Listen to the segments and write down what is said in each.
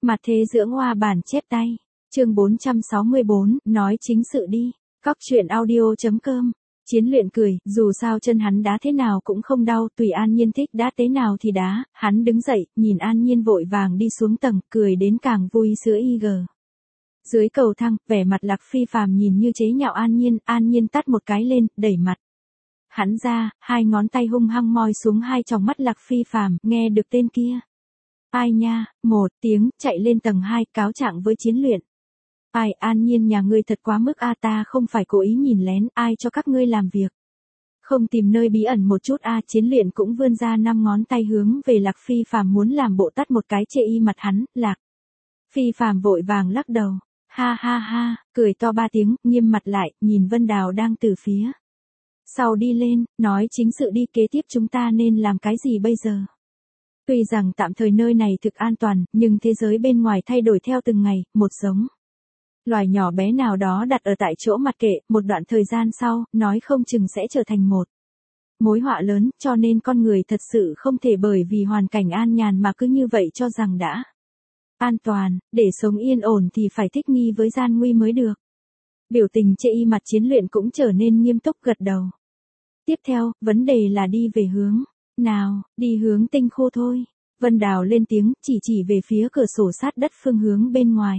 Mặt thế dưỡng hoa bản chép tay. Chương 464, nói chính sự đi. Cóc truyện audio.com. Chiến Luyện cười, dù sao chân hắn đá thế nào cũng không đau, tùy An Nhiên thích đá thế nào thì đá, hắn đứng dậy, nhìn An Nhiên vội vàng đi xuống tầng, cười đến càng vui sữa IG. Dưới cầu thang, vẻ mặt Lạc Phi Phàm nhìn như chế nhạo An Nhiên tắt một cái lên, đẩy mặt hắn ra, hai ngón tay hung hăng moi xuống hai tròng mắt Lạc Phi Phàm, nghe được tên kia. Ai nha, một tiếng, chạy lên tầng 2, cáo trạng với Chiến Luyện. Ai, An Nhiên nhà ngươi thật quá mức a, ta không phải cố ý nhìn lén, ai cho các ngươi làm việc. Không tìm nơi bí ẩn một chút a. Chiến Luyện cũng vươn ra 5 ngón tay hướng về Lạc Phi Phàm muốn làm bộ tắt một cái chê y mặt hắn. Lạc Phi Phàm vội vàng lắc đầu. Ha ha ha, cười to 3 tiếng, nghiêm mặt lại, nhìn Vân Đào đang từ phía sau đi lên, nói chính sự đi, kế tiếp chúng ta nên làm cái gì bây giờ? Tuy rằng tạm thời nơi này thực an toàn, nhưng thế giới bên ngoài thay đổi theo từng ngày, một giống loài nhỏ bé nào đó đặt ở tại chỗ mặc kệ, một đoạn thời gian sau, nói không chừng sẽ trở thành một mối họa lớn, cho nên con người thật sự không thể bởi vì hoàn cảnh an nhàn mà cứ như vậy cho rằng đã an toàn, để sống yên ổn thì phải thích nghi với gian nguy mới được. Biểu tình chê y mặt Chiến Luyện cũng trở nên nghiêm túc, gật đầu. Tiếp theo, vấn đề là đi về hướng nào, đi hướng tinh khu thôi. Vân Đào lên tiếng, chỉ về phía cửa sổ sát đất phương hướng bên ngoài.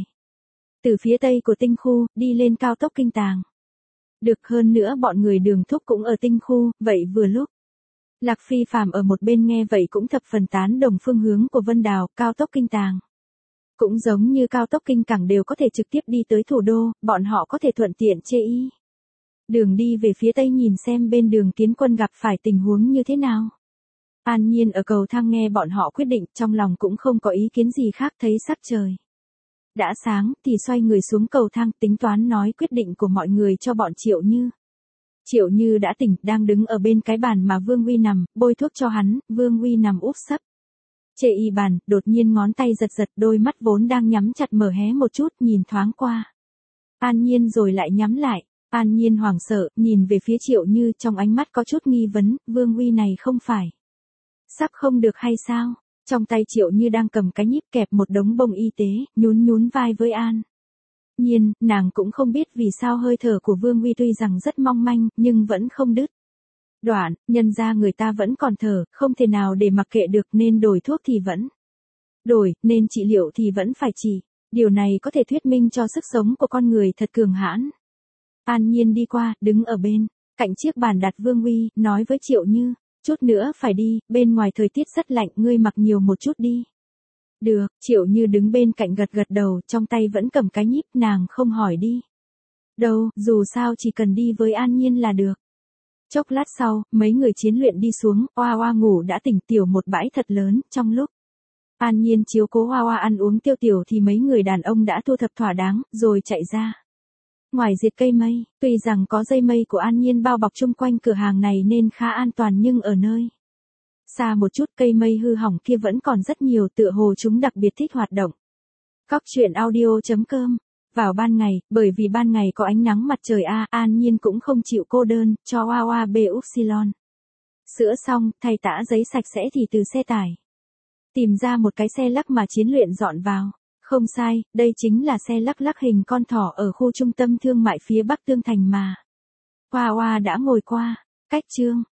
Từ phía tây của tinh khu, đi lên cao tốc Kinh Tàng. Được, hơn nữa bọn người Đường Thúc cũng ở tinh khu, vậy vừa lúc. Lạc Phi Phàm ở một bên nghe vậy cũng thập phần tán đồng phương hướng của Vân Đào, cao tốc Kinh Tàng. Cũng giống như cao tốc Kinh Cảng đều có thể trực tiếp đi tới thủ đô, bọn họ có thể thuận tiện chê y. Đường đi về phía tây nhìn xem bên đường Kiến Quân gặp phải tình huống như thế nào. An Nhiên ở cầu thang nghe bọn họ quyết định, trong lòng cũng không có ý kiến gì khác, thấy sắc trời đã sáng thì xoay người xuống cầu thang, tính toán nói quyết định của mọi người cho bọn Triệu Như. Triệu Như đã tỉnh, đang đứng ở bên cái bàn mà Vương Uy nằm, bôi thuốc cho hắn. Vương Uy nằm úp sấp chê y bàn, đột nhiên ngón tay giật, đôi mắt vốn đang nhắm chặt mở hé một chút, nhìn thoáng qua An Nhiên rồi lại nhắm lại. An Nhiên hoảng sợ, nhìn về phía Triệu Như, trong ánh mắt có chút nghi vấn, Vương Uy này không phải sắp không được hay sao? Trong tay Triệu Như đang cầm cái nhíp kẹp một đống bông y tế, nhún vai với An Nhiên, nàng cũng không biết vì sao hơi thở của Vương Uy tuy rằng rất mong manh, nhưng vẫn không đứt đoạn, nhân ra người ta vẫn còn thở, không thể nào để mặc kệ được, nên đổi thuốc thì vẫn đổi, nên trị liệu thì vẫn phải trị. Điều này có thể thuyết minh cho sức sống của con người thật cường hãn. An Nhiên đi qua, đứng ở bên cạnh chiếc bàn đặt Vương Uy, nói với Triệu Như, chút nữa phải đi, bên ngoài thời tiết rất lạnh, ngươi mặc nhiều một chút đi. Được, Triệu Như đứng bên cạnh gật đầu, trong tay vẫn cầm cái nhíp, nàng không hỏi đi đâu, dù sao chỉ cần đi với An Nhiên là được. Chốc lát sau, mấy người Chiến Luyện đi xuống, Hoa ngủ đã tỉnh, tiểu một bãi thật lớn, trong lúc An Nhiên chiếu cố Hoa ăn uống tiêu tiểu thì mấy người đàn ông đã thu thập thỏa đáng, rồi chạy ra ngoài diệt cây mây. Tuy rằng có dây mây của An Nhiên bao bọc chung quanh cửa hàng này nên khá an toàn, nhưng ở nơi xa một chút cây mây hư hỏng kia vẫn còn rất nhiều, tựa hồ chúng đặc biệt thích hoạt động. Cóc truyện audio.com. Vào ban ngày, bởi vì ban ngày có ánh nắng mặt trời An Nhiên cũng không chịu cô đơn, cho Hoa bê upsilon sữa xong, thay tã giấy sạch sẽ thì từ xe tải tìm ra một cái xe lắc mà Chiến Luyện dọn vào. Không sai, đây chính là xe lắc hình con thỏ ở khu trung tâm thương mại phía Bắc Tương Thành mà Hoa đã ngồi qua. Cách chương